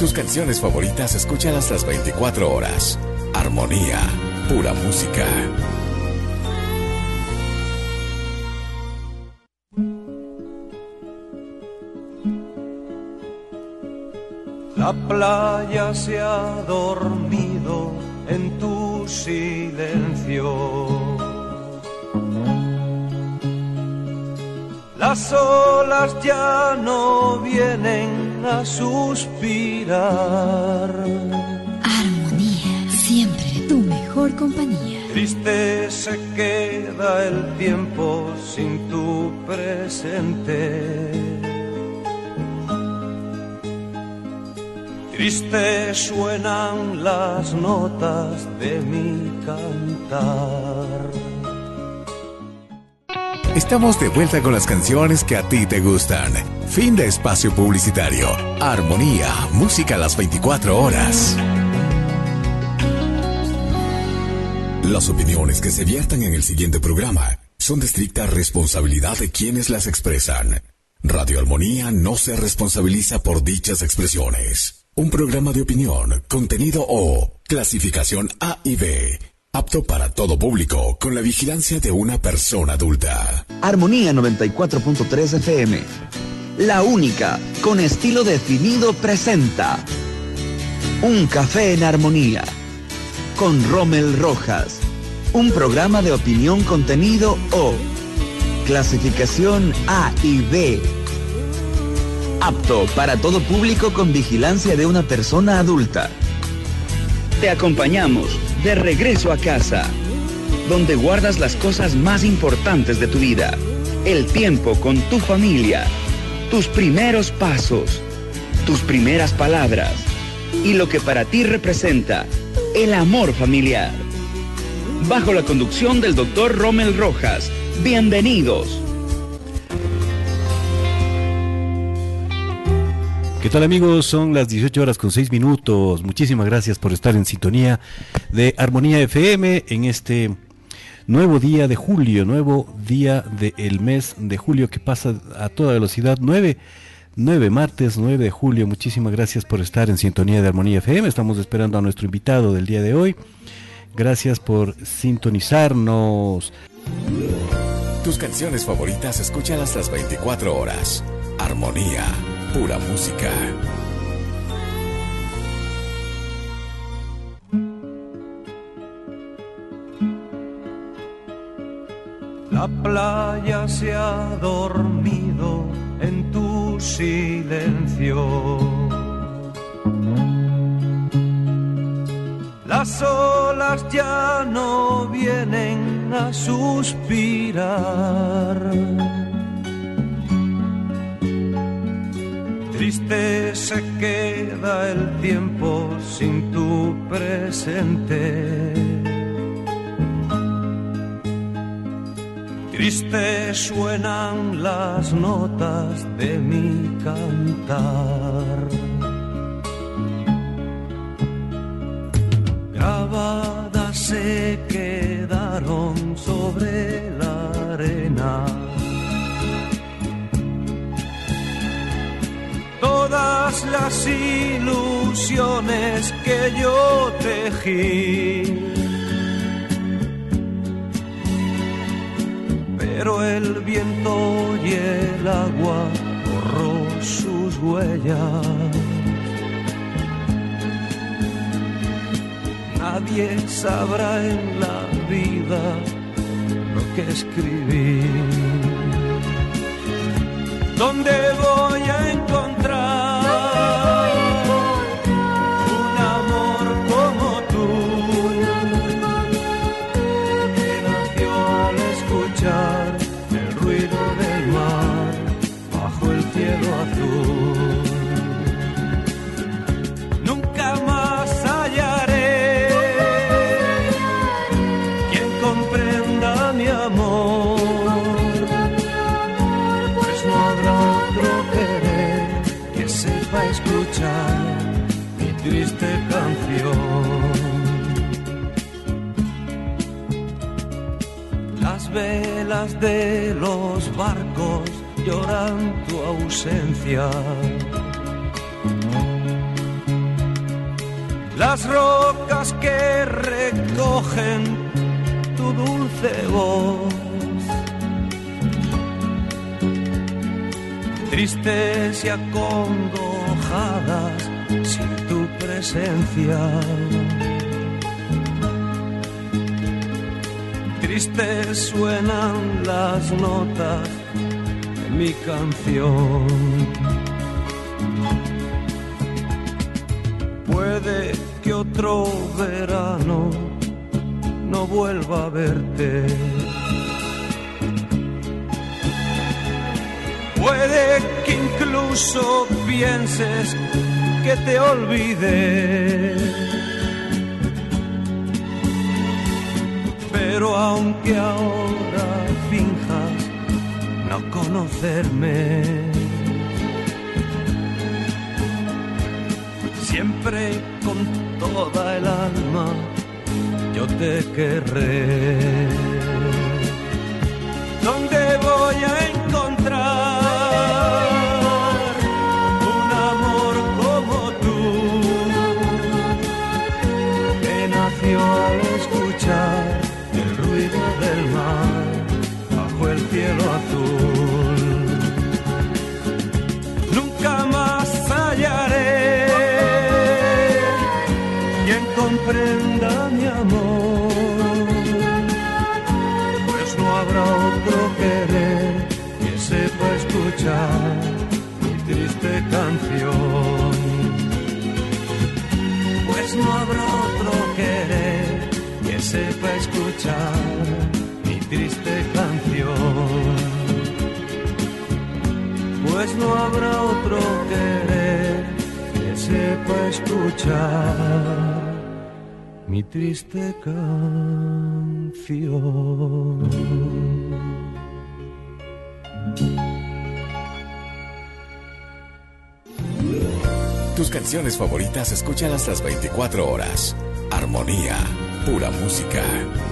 Tus canciones favoritas, escúchalas las 24 horas. Armonía, pura música. La playa se ha dormido en tu silencio. Las olas ya no vienen a suspirar. Armonía, siempre tu mejor compañía. Triste se queda el tiempo sin tu presente. Triste suenan las notas de mi cantar. Estamos de vuelta con las canciones que a ti te gustan. Fin de espacio publicitario. Armonía, música a las 24 horas. Las opiniones que se viertan en el siguiente programa son de estricta responsabilidad de quienes las expresan. Radio Armonía no se responsabiliza por dichas expresiones. Un programa de opinión, contenido o clasificación A y B. Apto para todo público, con la vigilancia de una persona adulta. Armonía 94.3 FM. La única, con estilo definido, presenta Un Café en Armonía, con Rommel Rojas. Un programa de opinión, contenido O. Clasificación A y B. Apto para todo público, con vigilancia de una persona adulta. Te acompañamos de regreso a casa, donde guardas las cosas más importantes de tu vida, el tiempo con tu familia, tus primeros pasos, tus primeras palabras y lo que para ti representa el amor familiar. Bajo la conducción del Dr. Rommel Rojas. Bienvenidos. ¿Qué tal, amigos? Son las 18:06. Muchísimas gracias por estar en sintonía de Armonía FM en este nuevo día de julio, nuevo día del mes de julio que pasa a toda velocidad, 9 martes 9 de julio. Muchísimas gracias por estar en sintonía de Armonía FM. Estamos esperando a nuestro invitado del día de hoy. Gracias por sintonizarnos. Tus canciones favoritas, escúchalas las 24 horas. Armonía, pura música. La playa se ha dormido en tu silencio. Las olas ya no vienen a suspirar. Triste se queda el tiempo sin tu presente. Triste suenan las notas de mi cantar. Grabadas se quedaron sobre la arena. Todas las ilusiones que yo tejí, pero el viento y el agua borró sus huellas. Nadie sabrá en la vida lo que escribí. ¿Dónde voy a encontrar un amor como tú, que nació al escuchar el ruido del mar bajo el cielo azul? Nunca más hallaré quien comprenda mi amor. Para escuchar mi triste canción. Las velas de los barcos lloran tu ausencia. las rocas que recogen tu dulce voz. Tristes y acongojadas sin tu presencia. Tristes suenan las notas de mi canción. Puede que otro verano no vuelva a verte. Puede que incluso pienses que te olvidé. Pero aunque ahora finjas no conocerme, siempre con toda el alma yo te querré. ¿Dónde voy a encontrar un amor como tú, que nació al escuchar el ruido del mar bajo el cielo azul? Nunca más hallaré quien comprenda mi amor, pues no habrá otro querer que sepa escuchar mi triste canción. Pues no habrá otro querer que sepa escuchar mi triste canción. Pues no habrá otro querer que sepa escuchar mi triste canción. Tus canciones favoritas, escúchalas las 24 horas. Armonía, pura música.